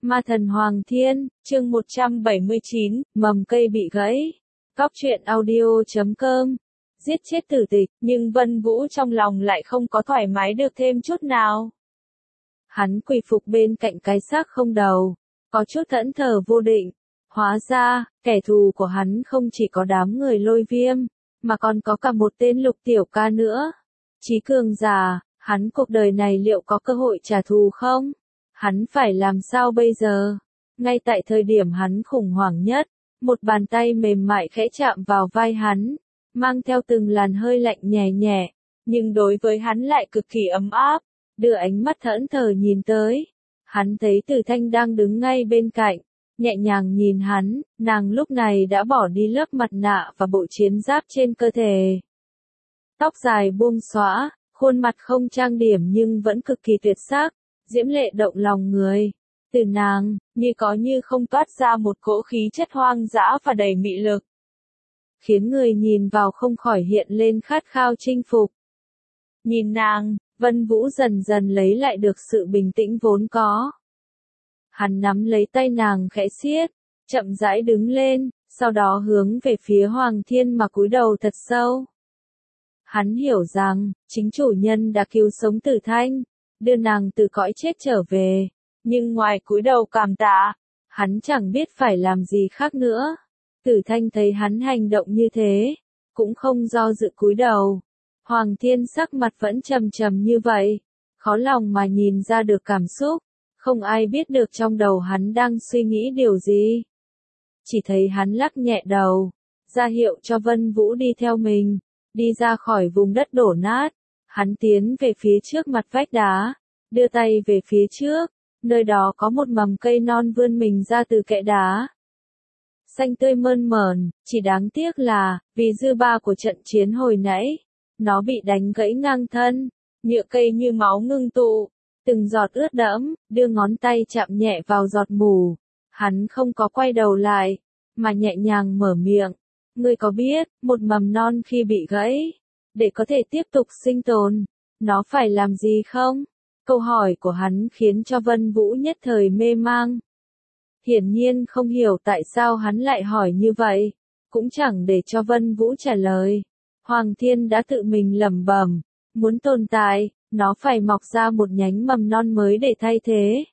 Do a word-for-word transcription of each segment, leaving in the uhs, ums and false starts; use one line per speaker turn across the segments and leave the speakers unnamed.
Ma thần Hoàng Thiên, chương một trăm bảy mươi chín, mầm cây bị gãy. Cóc truyện audio chấm com. Giết chết tử tịch, nhưng Vân Vũ trong lòng lại không có thoải mái được thêm chút nào. Hắn quỳ phục bên cạnh cái xác không đầu, có chút thẫn thờ vô định. Hóa ra, kẻ thù của hắn không chỉ có đám người Lôi Viêm, mà còn có cả một tên Lục Tiểu Ca nữa. Chí cường giả, hắn cuộc đời này liệu có cơ hội trả thù không? Hắn phải làm sao bây giờ? Ngay tại thời điểm hắn khủng hoảng nhất, một bàn tay mềm mại khẽ chạm vào vai hắn, mang theo từng làn hơi lạnh nhẹ nhẹ, nhưng đối với hắn lại cực kỳ ấm áp, đưa ánh mắt thẫn thờ nhìn tới. Hắn thấy Từ Thanh đang đứng ngay bên cạnh, nhẹ nhàng nhìn hắn, nàng lúc này đã bỏ đi lớp mặt nạ và bộ chiến giáp trên cơ thể. Tóc dài buông xõa, khuôn mặt không trang điểm nhưng vẫn cực kỳ tuyệt sắc, diễm lệ động lòng người. Từ nàng, như có như không toát ra một cỗ khí chất hoang dã và đầy mị lực, khiến người nhìn vào không khỏi hiện lên khát khao chinh phục. Nhìn nàng, Vân Vũ dần dần lấy lại được sự bình tĩnh vốn có. Hắn nắm lấy tay nàng khẽ siết, chậm rãi đứng lên, sau đó hướng về phía Hoàng Thiên mà cúi đầu thật sâu. Hắn hiểu rằng, chính chủ nhân đã cứu sống Tử Thanh, đưa nàng từ cõi chết trở về, nhưng ngoài cúi đầu cảm tạ, hắn chẳng biết phải làm gì khác nữa. Tử Thanh thấy hắn hành động như thế, cũng không do dự cúi đầu. Hoàng Thiên sắc mặt vẫn trầm trầm như vậy, khó lòng mà nhìn ra được cảm xúc, không ai biết được trong đầu hắn đang suy nghĩ điều gì. Chỉ thấy hắn lắc nhẹ đầu, ra hiệu cho Vân Vũ đi theo mình, đi ra khỏi vùng đất đổ nát. Hắn tiến về phía trước mặt vách đá, đưa tay về phía trước, nơi đó có một mầm cây non vươn mình ra từ kẽ đá. Xanh tươi mơn mởn, chỉ đáng tiếc là, vì dư ba của trận chiến hồi nãy, nó bị đánh gãy ngang thân, nhựa cây như máu ngưng tụ, từng giọt ướt đẫm, đưa ngón tay chạm nhẹ vào giọt mù. Hắn không có quay đầu lại, mà nhẹ nhàng mở miệng. Ngươi có biết, một mầm non khi bị gãy, để có thể tiếp tục sinh tồn, nó phải làm gì không? Câu hỏi của hắn khiến cho Vân Vũ nhất thời mê mang. Hiển nhiên không hiểu tại sao hắn lại hỏi như vậy, cũng chẳng để cho Vân Vũ trả lời. Hoàng Thiên đã tự mình lẩm bẩm, muốn tồn tại, nó phải mọc ra một nhánh mầm non mới để thay thế.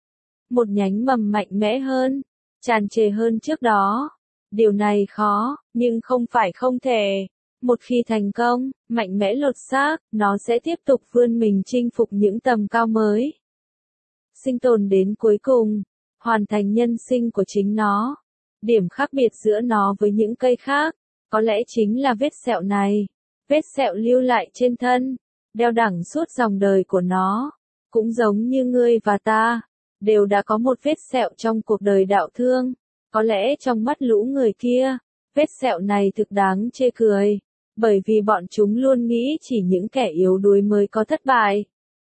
Một nhánh mầm mạnh mẽ hơn, tràn trề hơn trước đó. Điều này khó, nhưng không phải không thể. Một khi thành công, mạnh mẽ lột xác, nó sẽ tiếp tục vươn mình chinh phục những tầm cao mới. Sinh tồn đến cuối cùng, hoàn thành nhân sinh của chính nó. Điểm khác biệt giữa nó với những cây khác, có lẽ chính là vết sẹo này. Vết sẹo lưu lại trên thân, đeo đẳng suốt dòng đời của nó. Cũng giống như ngươi và ta, đều đã có một vết sẹo trong cuộc đời đạo thương. Có lẽ trong mắt lũ người kia, vết sẹo này thực đáng chê cười, bởi vì bọn chúng luôn nghĩ chỉ những kẻ yếu đuối mới có thất bại,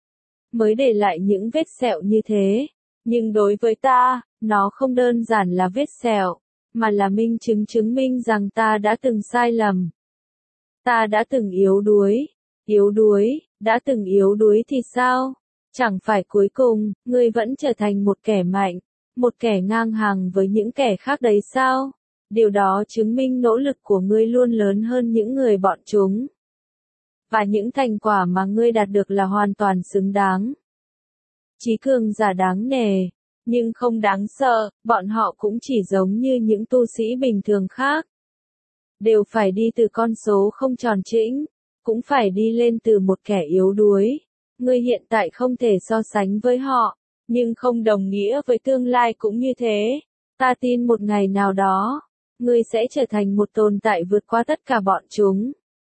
mới để lại những vết sẹo như thế. Nhưng đối với ta, nó không đơn giản là vết sẹo, mà là minh chứng chứng minh rằng ta đã từng sai lầm. Ta đã từng yếu đuối, yếu đuối, đã từng yếu đuối thì sao? Chẳng phải cuối cùng, ngươi vẫn trở thành một kẻ mạnh, một kẻ ngang hàng với những kẻ khác đấy sao? Điều đó chứng minh nỗ lực của ngươi luôn lớn hơn những người bọn chúng. Và những thành quả mà ngươi đạt được là hoàn toàn xứng đáng. Chí cường giả đáng nể, nhưng không đáng sợ, bọn họ cũng chỉ giống như những tu sĩ bình thường khác. Đều phải đi từ con số không tròn trĩnh, cũng phải đi lên từ một kẻ yếu đuối. Ngươi hiện tại không thể so sánh với họ, nhưng không đồng nghĩa với tương lai cũng như thế. Ta tin một ngày nào đó, ngươi sẽ trở thành một tồn tại vượt qua tất cả bọn chúng.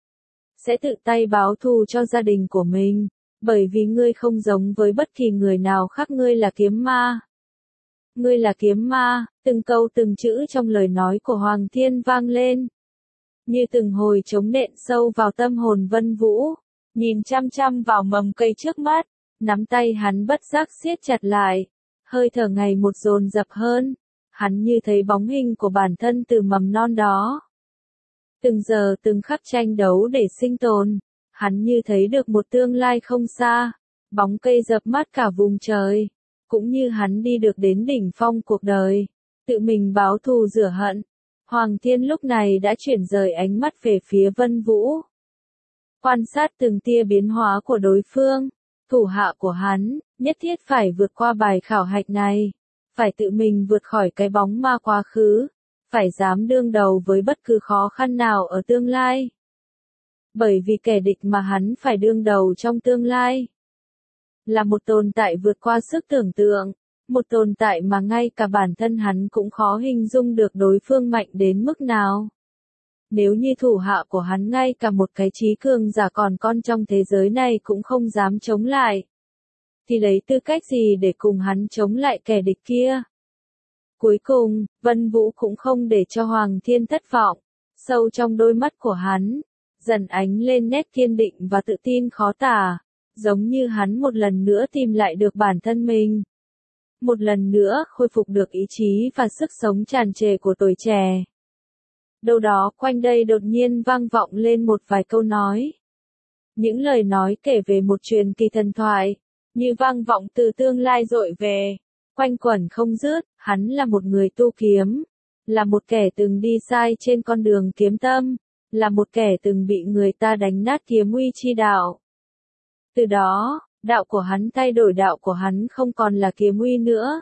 Sẽ tự tay báo thù cho gia đình của mình, bởi vì ngươi không giống với bất kỳ người nào khác. Ngươi là kiếm ma. Ngươi là kiếm ma, từng câu từng chữ trong lời nói của Hoàng Thiên vang lên, như từng hồi trống nện sâu vào tâm hồn Vân Vũ. Nhìn chăm chăm vào mầm cây trước mắt, nắm tay hắn bất giác siết chặt lại, hơi thở ngày một dồn dập hơn. Hắn như thấy bóng hình của bản thân từ mầm non đó. Từng giờ từng khắc tranh đấu để sinh tồn, hắn như thấy được một tương lai không xa. Bóng cây dập mát cả vùng trời. cũng như hắn đi được đến đỉnh phong cuộc đời, tự mình báo thù rửa hận. Hoàng Thiên lúc này đã chuyển rời ánh mắt về phía Vân Vũ. Quan sát từng tia biến hóa của đối phương, thủ hạ của hắn, nhất thiết phải vượt qua bài khảo hạch này, phải tự mình vượt khỏi cái bóng ma quá khứ, phải dám đương đầu với bất cứ khó khăn nào ở tương lai. Bởi vì kẻ địch mà hắn phải đương đầu trong tương lai là một tồn tại vượt qua sức tưởng tượng, một tồn tại mà ngay cả bản thân hắn cũng khó hình dung được đối phương mạnh đến mức nào. Nếu như thủ hạ của hắn ngay cả một cái trí cường giả còn con trong thế giới này cũng không dám chống lại, thì lấy tư cách gì để cùng hắn chống lại kẻ địch kia? Cuối cùng, Vân Vũ cũng không để cho Hoàng Thiên thất vọng, sâu trong đôi mắt của hắn, dần ánh lên nét kiên định và tự tin khó tả, giống như hắn một lần nữa tìm lại được bản thân mình. Một lần nữa khôi phục được ý chí và sức sống tràn trề của tuổi trẻ. Đâu đó quanh đây đột nhiên vang vọng lên một vài câu nói. Những lời nói kể về một truyền kỳ thần thoại, như vang vọng từ tương lai dội về, quanh quẩn không dứt. Hắn là một người tu kiếm, là một kẻ từng đi sai trên con đường kiếm tâm, là một kẻ từng bị người ta đánh nát kiếm uy chi đạo. Từ đó, đạo của hắn thay đổi, đạo của hắn không còn là kiếm uy nữa.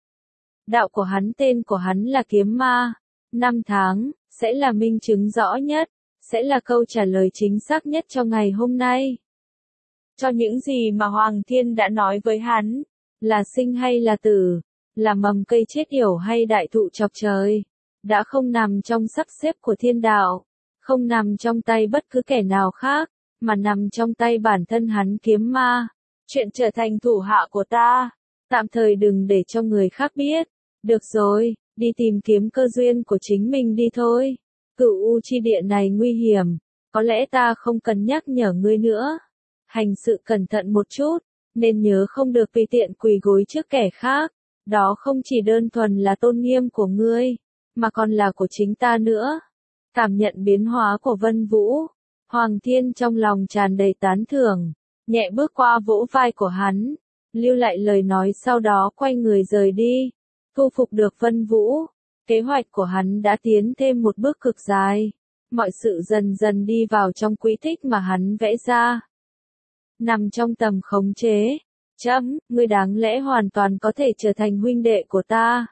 Đạo của hắn, tên của hắn là kiếm ma. Năm tháng, sẽ là minh chứng rõ nhất, sẽ là câu trả lời chính xác nhất cho ngày hôm nay. Cho những gì mà Hoàng Thiên đã nói với hắn, là sinh hay là tử, là mầm cây chết yểu hay đại thụ chọc trời, đã không nằm trong sắp xếp của thiên đạo, không nằm trong tay bất cứ kẻ nào khác, mà nằm trong tay bản thân hắn kiếm ma. Chuyện trở thành thủ hạ của ta, tạm thời đừng để cho người khác biết. Được rồi, đi tìm kiếm cơ duyên của chính mình đi thôi. Cửu U chi địa này nguy hiểm, có lẽ ta không cần nhắc nhở ngươi nữa. Hành sự cẩn thận một chút, nên nhớ không được tùy tiện quỳ gối trước kẻ khác. Đó không chỉ đơn thuần là tôn nghiêm của ngươi, mà còn là của chính ta nữa. Cảm nhận biến hóa của Vân Vũ, Hoàng Thiên trong lòng tràn đầy tán thưởng, nhẹ bước qua vỗ vai của hắn, lưu lại lời nói sau đó quay người rời đi. Thu phục được Vân Vũ, kế hoạch của hắn đã tiến thêm một bước cực dài, mọi sự dần dần đi vào trong quỹ tích mà hắn vẽ ra. Nằm trong tầm khống chế, chấm, ngươi đáng lẽ hoàn toàn có thể trở thành huynh đệ của ta.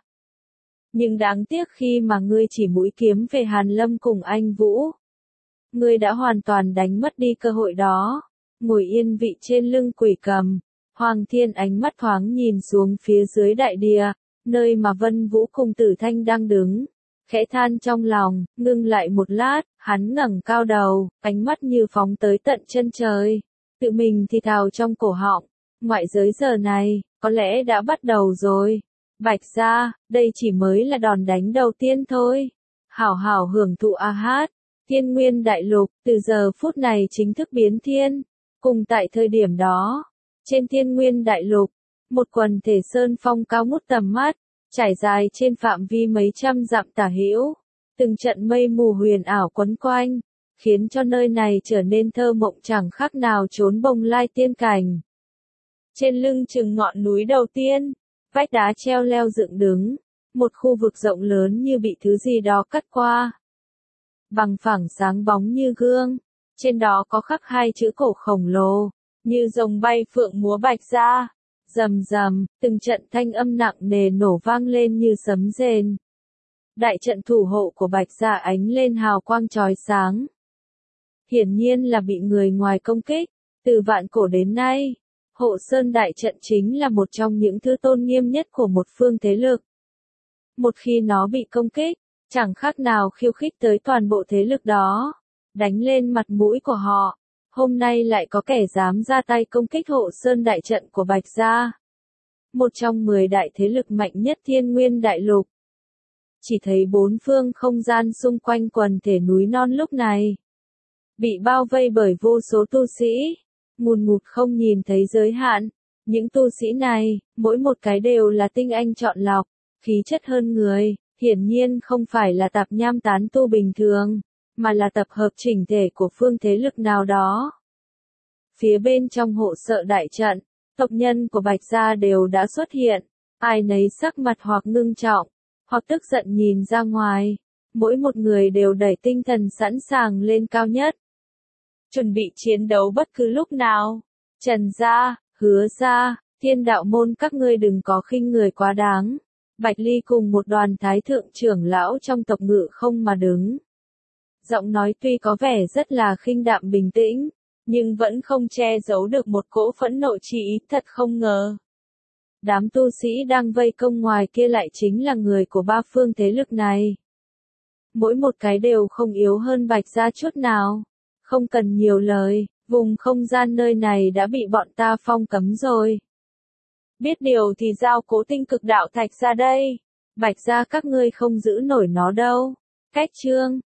Nhưng đáng tiếc khi mà ngươi chỉ mũi kiếm về Hàn Lâm cùng anh Vũ, ngươi đã hoàn toàn đánh mất đi cơ hội đó. Ngồi yên vị trên lưng quỷ cầm, Hoàng Thiên ánh mắt thoáng nhìn xuống phía dưới đại địa, nơi mà Vân Vũ cùng Tử Thanh đang đứng, khẽ than trong lòng, ngưng lại một lát, hắn ngẩng cao đầu, ánh mắt như phóng tới tận chân trời, tự mình thì thào trong cổ họng, ngoại giới giờ này, có lẽ đã bắt đầu rồi. Bạch gia, đây chỉ mới là đòn đánh đầu tiên thôi. Hảo hảo hưởng thụ a hát, Thiên Nguyên Đại Lục, từ giờ phút này chính thức biến thiên. Cùng tại thời điểm đó, trên Thiên Nguyên Đại Lục, một quần thể sơn phong cao ngút tầm mắt, trải dài trên phạm vi mấy trăm dặm tả hữu, từng trận mây mù huyền ảo quấn quanh, khiến cho nơi này trở nên thơ mộng chẳng khác nào trốn bồng lai tiên cảnh. Trên lưng chừng ngọn núi đầu tiên, vách đá treo leo dựng đứng, một khu vực rộng lớn như bị thứ gì đó cắt qua. Bằng phẳng sáng bóng như gương, trên đó có khắc hai chữ cổ khổng lồ, như rồng bay phượng múa Bạch gia. Rầm rầm, từng trận thanh âm nặng nề nổ vang lên như sấm rền. Đại trận thủ hộ của Bạch gia ánh lên hào quang chói sáng. Hiển nhiên là bị người ngoài công kích, từ vạn cổ đến nay. Hộ Sơn Đại Trận chính là một trong những thứ tôn nghiêm nhất của một phương thế lực. Một khi nó bị công kích, chẳng khác nào khiêu khích tới toàn bộ thế lực đó, đánh lên mặt mũi của họ. Hôm nay lại có kẻ dám ra tay công kích Hộ Sơn Đại Trận của Bạch gia, một trong mười đại thế lực mạnh nhất Thiên Nguyên Đại Lục. Chỉ thấy bốn phương không gian xung quanh quần thể núi non lúc này bị bao vây bởi vô số tu sĩ, ngùn ngụt không nhìn thấy giới hạn. Những tu sĩ này, mỗi một cái đều là tinh anh chọn lọc, khí chất hơn người, hiển nhiên không phải là tạp nham tán tu bình thường, mà là tập hợp chỉnh thể của phương thế lực nào đó. Phía bên trong hộ sợ đại trận, Tộc nhân của Bạch gia đều đã xuất hiện, ai nấy sắc mặt hoặc ngưng trọng, hoặc tức giận nhìn ra ngoài. Mỗi một người đều đẩy tinh thần sẵn sàng lên cao nhất. Chuẩn bị chiến đấu bất cứ lúc nào. Trần gia, Hứa gia, Thiên đạo môn các ngươi đừng có khinh người quá đáng. Bạch Ly cùng một đoàn thái thượng trưởng lão trong tộc Ngự Không mà đứng. Giọng nói tuy có vẻ rất là khinh đạm bình tĩnh, nhưng vẫn không che giấu được một cỗ phẫn nộ chi ý, thật không ngờ. Đám tu sĩ đang vây công ngoài kia lại chính là người của ba phương thế lực này. Mỗi một cái đều không yếu hơn Bạch gia chút nào. Không cần nhiều lời, vùng không gian nơi này đã bị bọn ta phong cấm rồi. Biết điều thì giao Cố Tinh Cực Đạo Thạch ra đây. Bạch gia các ngươi không giữ nổi nó đâu. Cách chương